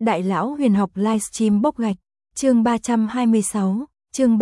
Đại lão huyền học livestream bốc gạch, chương 326, chương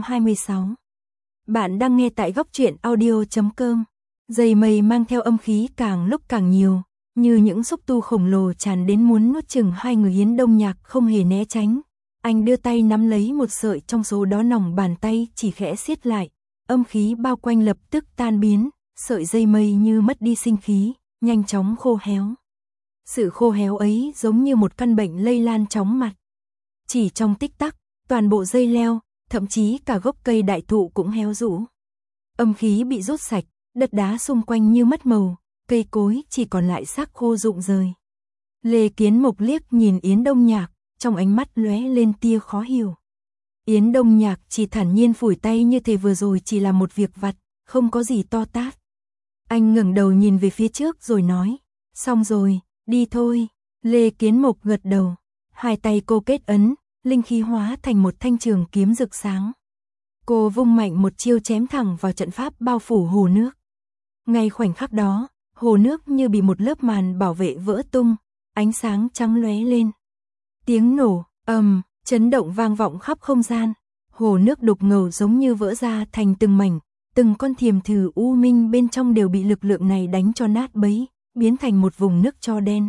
326. Bạn đang nghe tại góc truyện audio.com. Dây mây mang theo âm khí càng lúc càng nhiều, như những xúc tu khổng lồ tràn đến muốn nuốt chửng hai người Yến Đông Nhạc không hề né tránh. Anh đưa tay nắm lấy một sợi trong số đó, nòng bàn tay chỉ khẽ siết lại, âm khí bao quanh lập tức tan biến, sợi dây mây như mất đi sinh khí, nhanh chóng khô héo. Sự khô héo ấy giống như một căn bệnh lây lan chóng mặt. Chỉ trong tích tắc, toàn bộ dây leo, thậm chí cả gốc cây đại thụ cũng héo rũ. Âm khí bị rút sạch, đất đá xung quanh như mất màu, cây cối chỉ còn lại xác khô rụng rời. Lê Kiến Mục liếc nhìn Yến Đông Nhạc, trong ánh mắt lóe lên tia khó hiểu. Yến Đông Nhạc chỉ thản nhiên phủi tay như thể vừa rồi chỉ là một việc vặt, không có gì to tát. Anh ngẩng đầu nhìn về phía trước rồi nói, xong rồi, đi thôi. Lê Kiến Mục gật đầu, hai tay cô kết ấn, linh khí hóa thành một thanh trường kiếm rực sáng. Cô vung mạnh một chiêu chém thẳng vào trận pháp bao phủ hồ nước. Ngay khoảnh khắc đó, hồ nước như bị một lớp màn bảo vệ vỡ tung, ánh sáng trắng lóe lên. Tiếng nổ, chấn động vang vọng khắp không gian. Hồ nước đục ngầu giống như vỡ ra thành từng mảnh, từng con thiềm thử u minh bên trong đều bị lực lượng này đánh cho nát bấy, biến thành một vùng nước tro đen.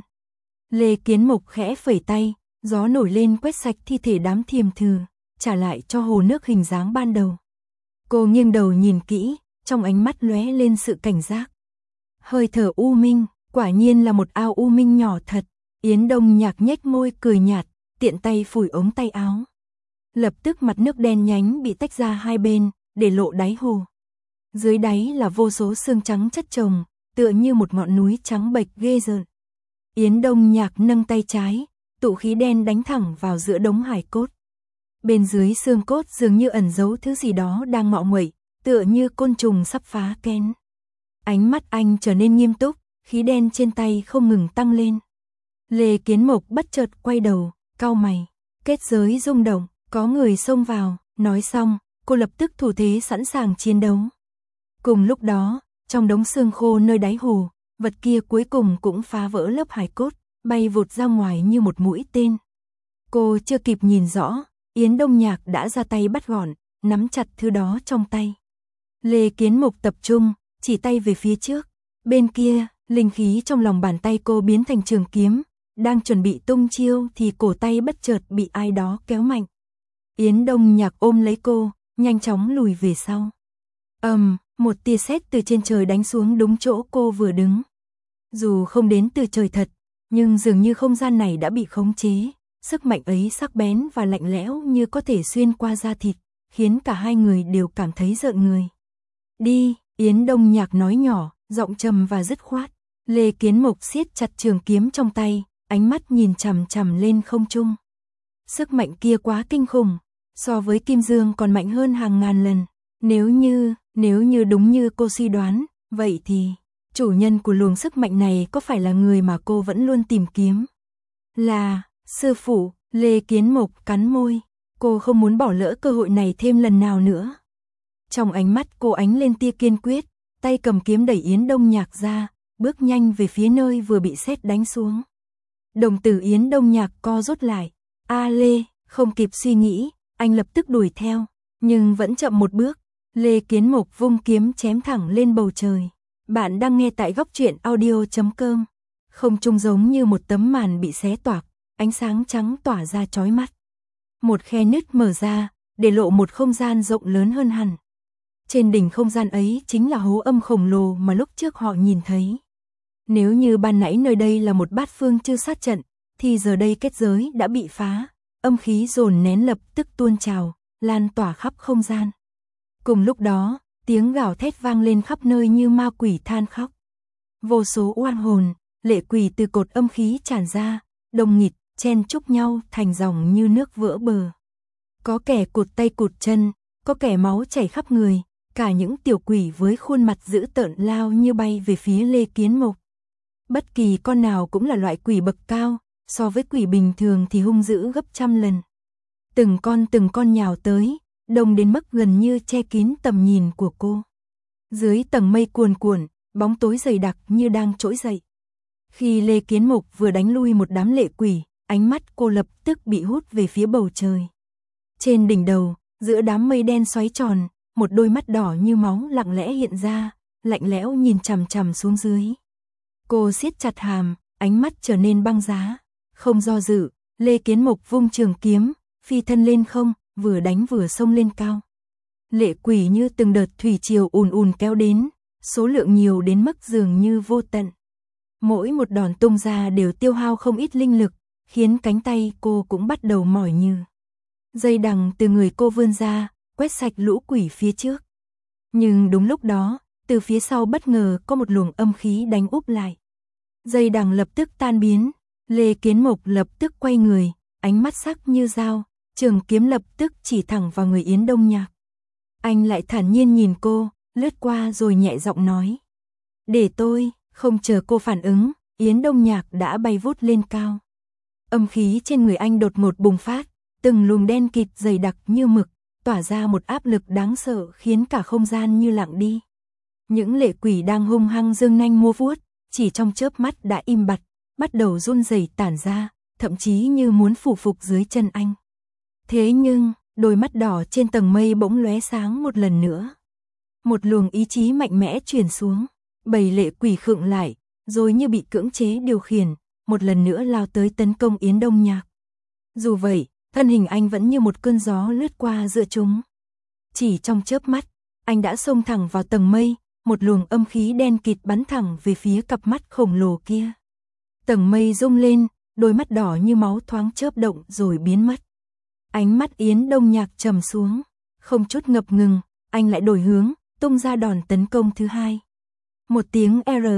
Lê Kiến Mục khẽ phẩy tay, gió nổi lên quét sạch thi thể đám thiềm thử, trả lại cho hồ nước hình dáng ban đầu. Cô nghiêng đầu nhìn kỹ, trong ánh mắt lóe lên sự cảnh giác. Hơi thở u minh, quả nhiên là một ao u minh nhỏ thật. Yến Đông Nhạc nhếch môi cười nhạt, tiện tay phủi ống tay áo. Lập tức mặt nước đen nhánh bị tách ra hai bên, để lộ đáy hồ. Dưới đáy là vô số xương trắng chất chồng, tựa như một ngọn núi trắng bệch ghê rợn. Yến Đông Nhạc nâng tay trái, tụ khí đen đánh thẳng vào giữa đống hải cốt. Bên dưới xương cốt dường như ẩn giấu thứ gì đó đang ngọ nguậy, tựa như côn trùng sắp phá kén. Ánh mắt anh trở nên nghiêm túc, khí đen trên tay không ngừng tăng lên. Lê Kiến Mục bất chợt quay đầu, cau mày. Kết giới rung động, có người xông vào. Nói xong, cô lập tức thủ thế sẵn sàng chiến đấu. Cùng lúc đó, trong đống xương khô nơi đáy hồ, vật kia cuối cùng cũng phá vỡ lớp hải cốt, bay vụt ra ngoài như một mũi tên. Cô chưa kịp nhìn rõ, Yến Đông Nhạc đã ra tay bắt gọn, nắm chặt thứ đó trong tay. Lê Kiến Mục tập trung, chỉ tay về phía trước. Bên kia, linh khí trong lòng bàn tay cô biến thành trường kiếm, đang chuẩn bị tung chiêu thì cổ tay bất chợt bị ai đó kéo mạnh. Yến Đông Nhạc ôm lấy cô, nhanh chóng lùi về sau. Một tia sét từ trên trời đánh xuống đúng chỗ cô vừa đứng. Dù không đến từ trời thật, nhưng dường như không gian này đã bị khống chế. Sức mạnh ấy sắc bén và lạnh lẽo như có thể xuyên qua da thịt, khiến cả hai người đều cảm thấy rợn người. Đi, Yến Đông Nhạc nói nhỏ, giọng trầm và dứt khoát. Lê Kiến Mục siết chặt trường kiếm trong tay, ánh mắt nhìn chằm chằm lên không trung. Sức mạnh kia quá kinh khủng, so với Kim Dương còn mạnh hơn hàng ngàn lần. Nếu như đúng như cô suy đoán, vậy thì chủ nhân của luồng sức mạnh này có phải là người mà cô vẫn luôn tìm kiếm? Là sư phụ. Lê Kiến Mục cắn môi, cô không muốn bỏ lỡ cơ hội này thêm lần nào nữa. Trong ánh mắt cô ánh lên tia kiên quyết, tay cầm kiếm đẩy Yến Đông Nhạc ra, bước nhanh về phía nơi vừa bị sét đánh xuống. Đồng tử Yến Đông Nhạc co rút lại. Lê, không kịp suy nghĩ, anh lập tức đuổi theo, nhưng vẫn chậm một bước. Lê Kiến Mục vung kiếm chém thẳng lên bầu trời. Bạn đang nghe tại góc truyện audio.com. Không trung giống như một tấm màn bị xé toạc, ánh sáng trắng tỏa ra chói mắt. Một khe nứt mở ra, để lộ một không gian rộng lớn hơn hẳn. Trên đỉnh không gian ấy chính là hố âm khổng lồ mà lúc trước họ nhìn thấy. Nếu như ban nãy nơi đây là một bát phương chư sát trận, thì giờ đây kết giới đã bị phá, âm khí dồn nén lập tức tuôn trào, lan tỏa khắp không gian. Cùng lúc đó, tiếng gào thét vang lên khắp nơi như ma quỷ than khóc. Vô số oan hồn, lệ quỷ từ cột âm khí tràn ra, đông nghịt, chen chúc nhau thành dòng như nước vỡ bờ. Có kẻ cụt tay cụt chân, có kẻ máu chảy khắp người, cả những tiểu quỷ với khuôn mặt dữ tợn lao như bay về phía Lê Kiến Mục. Bất kỳ con nào cũng là loại quỷ bậc cao, so với quỷ bình thường thì hung dữ gấp trăm lần. Từng con nhào tới, đông đến mức gần như che kín tầm nhìn của cô. Dưới tầng mây cuồn cuộn, bóng tối dày đặc như đang trỗi dậy. Khi Lê Kiến Mục vừa đánh lui một đám lệ quỷ, ánh mắt cô lập tức bị hút về phía bầu trời. Trên đỉnh đầu, giữa đám mây đen xoáy tròn, một đôi mắt đỏ như máu lặng lẽ hiện ra, lạnh lẽo nhìn chằm chằm xuống dưới. Cô siết chặt hàm, ánh mắt trở nên băng giá, không do dự, Lê Kiến Mộc vung trường kiếm, phi thân lên không, vừa đánh vừa xông lên cao. Lệ quỷ như từng đợt thủy triều ùn ùn kéo đến, số lượng nhiều đến mức dường như vô tận. Mỗi một đòn tung ra đều tiêu hao không ít linh lực, khiến cánh tay cô cũng bắt đầu mỏi nhừ. Dây đằng từ người cô vươn ra, quét sạch lũ quỷ phía trước. Nhưng đúng lúc đó, từ phía sau bất ngờ có một luồng âm khí đánh úp lại. Dây đằng lập tức tan biến, Lê Kiến Mộc lập tức quay người, ánh mắt sắc như dao, trường kiếm lập tức chỉ thẳng vào người Yến Đông Nhạc. Anh lại thản nhiên nhìn cô, lướt qua rồi nhẹ giọng nói. Để tôi, không chờ cô phản ứng, Yến Đông Nhạc đã bay vút lên cao. Âm khí trên người anh đột ngột bùng phát, từng luồng đen kịt dày đặc như mực, tỏa ra một áp lực đáng sợ khiến cả không gian như lặng đi. Những lệ quỷ đang hung hăng giương nanh múa vuốt, chỉ trong chớp mắt đã im bặt, bắt đầu run rẩy tản ra, thậm chí như muốn phủ phục dưới chân anh. Thế nhưng, đôi mắt đỏ trên tầng mây bỗng lóe sáng một lần nữa. Một luồng ý chí mạnh mẽ truyền xuống, bầy lệ quỷ khựng lại, rồi như bị cưỡng chế điều khiển, một lần nữa lao tới tấn công Yến Đông Nhạc. Dù vậy, thân hình anh vẫn như một cơn gió lướt qua giữa chúng. Chỉ trong chớp mắt, anh đã xông thẳng vào tầng mây, một luồng âm khí đen kịt bắn thẳng về phía cặp mắt khổng lồ kia. Tầng mây rung lên, đôi mắt đỏ như máu thoáng chớp động rồi biến mất. Ánh mắt Yến Đông Nhạc trầm xuống, không chút ngập ngừng, anh lại đổi hướng, tung ra đòn tấn công thứ hai. Một tiếng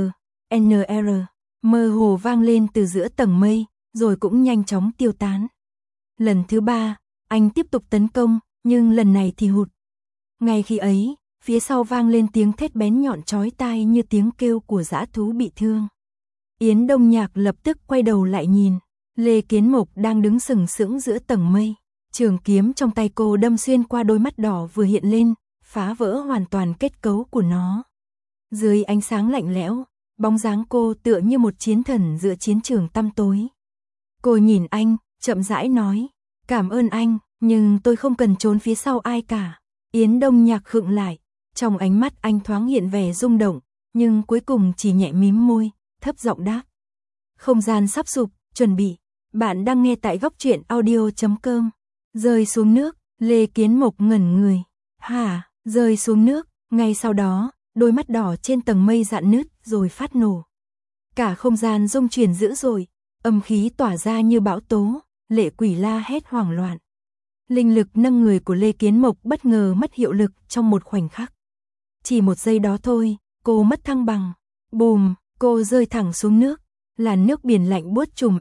NR mơ hồ vang lên từ giữa tầng mây, rồi cũng nhanh chóng tiêu tán. Lần thứ ba, anh tiếp tục tấn công, nhưng lần này thì hụt. Ngay khi ấy, phía sau vang lên tiếng thét bén nhọn chói tai như tiếng kêu của dã thú bị thương. Yến Đông Nhạc lập tức quay đầu lại nhìn, Lê Kiến Mộc đang đứng sừng sững giữa tầng mây. Trường kiếm trong tay cô đâm xuyên qua đôi mắt đỏ vừa hiện lên, phá vỡ hoàn toàn kết cấu của nó. Dưới ánh sáng lạnh lẽo, bóng dáng cô tựa như một chiến thần giữa chiến trường tăm tối. Cô nhìn anh, chậm rãi nói, cảm ơn anh, nhưng tôi không cần trốn phía sau ai cả. Yến Đông Nhạc khựng lại, trong ánh mắt anh thoáng hiện vẻ rung động, nhưng cuối cùng chỉ nhẹ mím môi, thấp giọng đáp. Không gian sắp sụp, chuẩn bị. Bạn đang nghe tại Góc Truyện Audio.com. Rơi xuống nước, Lê Kiến Mộc ngẩn người. Hả, rơi xuống nước, ngay sau đó, đôi mắt đỏ trên tầng mây rạn nứt rồi phát nổ. Cả không gian rung chuyển dữ dội, âm khí tỏa ra như bão tố, lệ quỷ la hét hoảng loạn. Linh lực nâng người của Lê Kiến Mộc bất ngờ mất hiệu lực trong một khoảnh khắc. Chỉ một giây đó thôi, cô mất thăng bằng. Bùm, cô rơi thẳng xuống nước, làn nước biển lạnh buốt trùm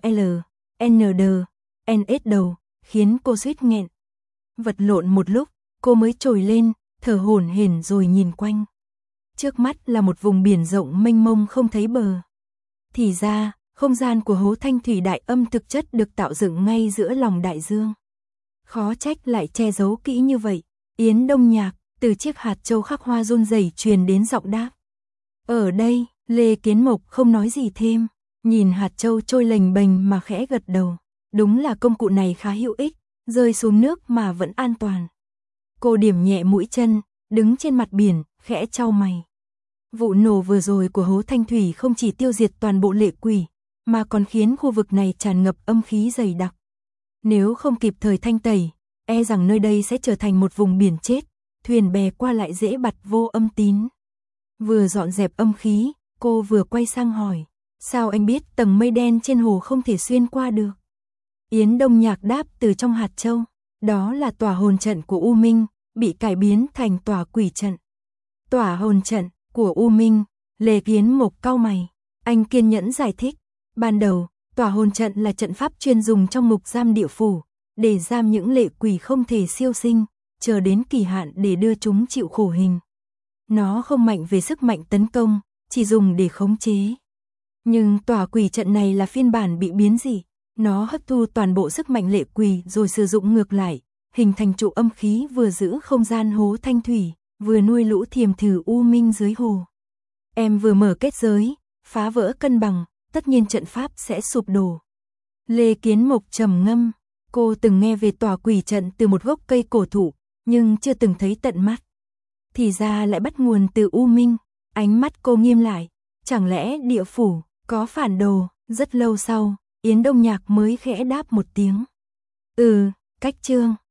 NS đầu, khiến cô suýt nghẹn. Vật lộn một lúc, cô mới trồi lên, thở hổn hển rồi nhìn quanh. Trước mắt là một vùng biển rộng mênh mông không thấy bờ. Thì ra, không gian của hố Thanh Thủy Đại Âm thực chất được tạo dựng ngay giữa lòng đại dương. Khó trách lại che giấu kỹ như vậy. Yến Đông Nhạc, từ chiếc hạt châu khắc hoa run rẩy truyền đến giọng đáp. Ở đây, Lê Kiến Mộc không nói gì thêm, nhìn hạt châu trôi lềnh bềnh mà khẽ gật đầu. Đúng là công cụ này khá hữu ích, rơi xuống nước mà vẫn an toàn. Cô điểm nhẹ mũi chân, đứng trên mặt biển, khẽ chau mày. Vụ nổ vừa rồi của hố Thanh Thủy không chỉ tiêu diệt toàn bộ lệ quỷ, mà còn khiến khu vực này tràn ngập âm khí dày đặc. Nếu không kịp thời thanh tẩy, e rằng nơi đây sẽ trở thành một vùng biển chết, thuyền bè qua lại dễ bặt vô âm tín. Vừa dọn dẹp âm khí, cô vừa quay sang hỏi, sao anh biết tầng mây đen trên hồ không thể xuyên qua được? Yến Đông Nhạc đáp từ trong hạt châu, đó là tòa hồn trận của U Minh, bị cải biến thành tòa quỷ trận. Tòa hồn trận của U Minh, Lê Kiến Mộc cau mày, anh kiên nhẫn giải thích, ban đầu, tòa hồn trận là trận pháp chuyên dùng trong ngục giam địa phủ, để giam những lệ quỷ không thể siêu sinh, chờ đến kỳ hạn để đưa chúng chịu khổ hình. Nó không mạnh về sức mạnh tấn công, chỉ dùng để khống chế. Nhưng tòa quỷ trận này là phiên bản bị biến dị, nó hấp thu toàn bộ sức mạnh lệ quỷ rồi sử dụng ngược lại, hình thành trụ âm khí vừa giữ không gian hố Thanh Thủy, vừa nuôi lũ thiềm thử U Minh dưới hồ. Em vừa mở kết giới, phá vỡ cân bằng, tất nhiên trận pháp sẽ sụp đổ. Lê Kiến Mộc trầm ngâm, cô từng nghe về tòa quỷ trận từ một gốc cây cổ thụ, nhưng chưa từng thấy tận mắt. Thì ra lại bắt nguồn từ U Minh, ánh mắt cô nghiêm lại, chẳng lẽ địa phủ có phản đồ? Rất lâu sau, Yến Đông Nhạc mới khẽ đáp một tiếng. Cách chương